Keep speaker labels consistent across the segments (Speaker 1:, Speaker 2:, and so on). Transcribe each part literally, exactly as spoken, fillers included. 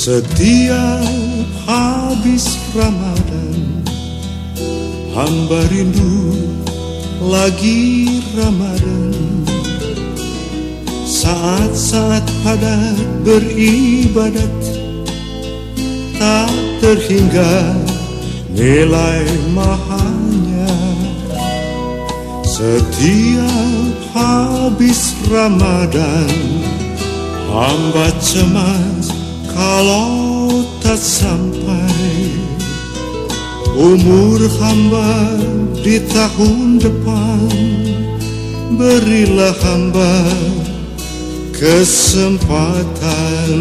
Speaker 1: Setiap habis Ramadan, hamba rindu lagi Ramadan. Saat-saat padat beribadat, tak terhingga nilai mahalnya. Setiap habis Ramadan, hamba cemas kalau tak sampai umur hamba di tahun depan. Berilah hamba kesempatan.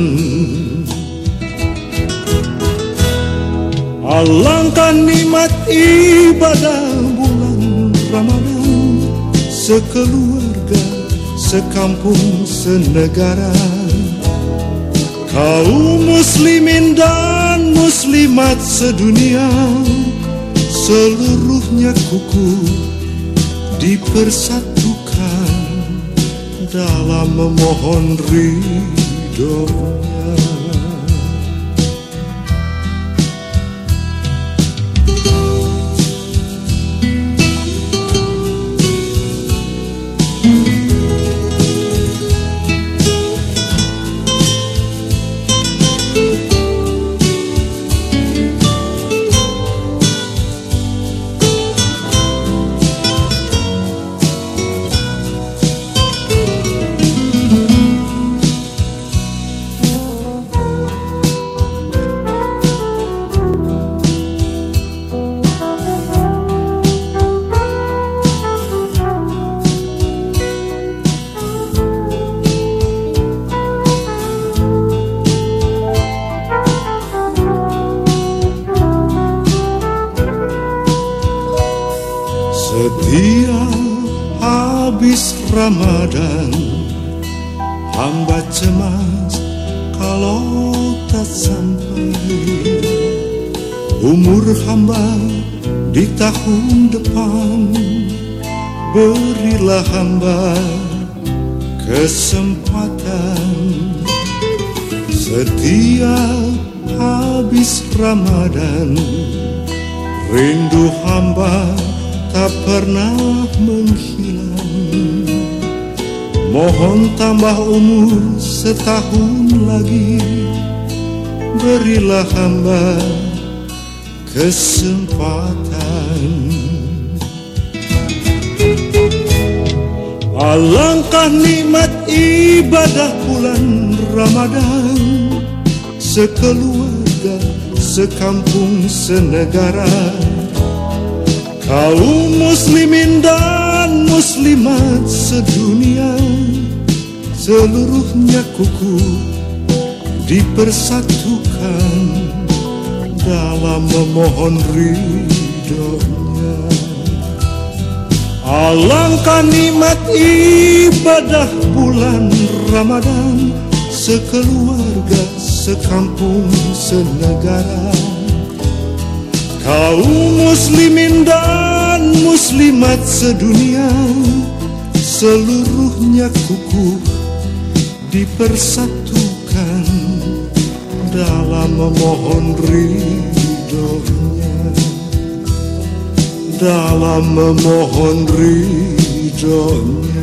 Speaker 1: Alangkah nikmat ibadah bulan Ramadan, sekeluarga, sekampung, senegara, kaum muslimin dan muslimat sedunia, seluruhnya kukuh dipersatukan dalam memohon ridhonya. Setiap habis Ramadan, hamba cemas kalau tak sampai umur hamba di tahun depan. Berilah hamba kesempatan. Setiap habis Ramadan, rindu hamba tak pernah menghilang. Mohon tambah umur setahun lagi. Berilah hamba kesempatan. Alangkah nikmat ibadah bulan Ramadan, sekeluarga, sekampung, senegara, kaum muslimin dan muslimat sedunia, seluruhnya kukuh dipersatukan dalam memohon ridhonya. Alangkah nikmat ibadah bulan Ramadan, sekeluarga, sekampung, senegara, kaum muslimin dan muslimat sedunia, seluruhnya kukuh dipersatukan dalam memohon ridhonya, dalam memohon ridhonya.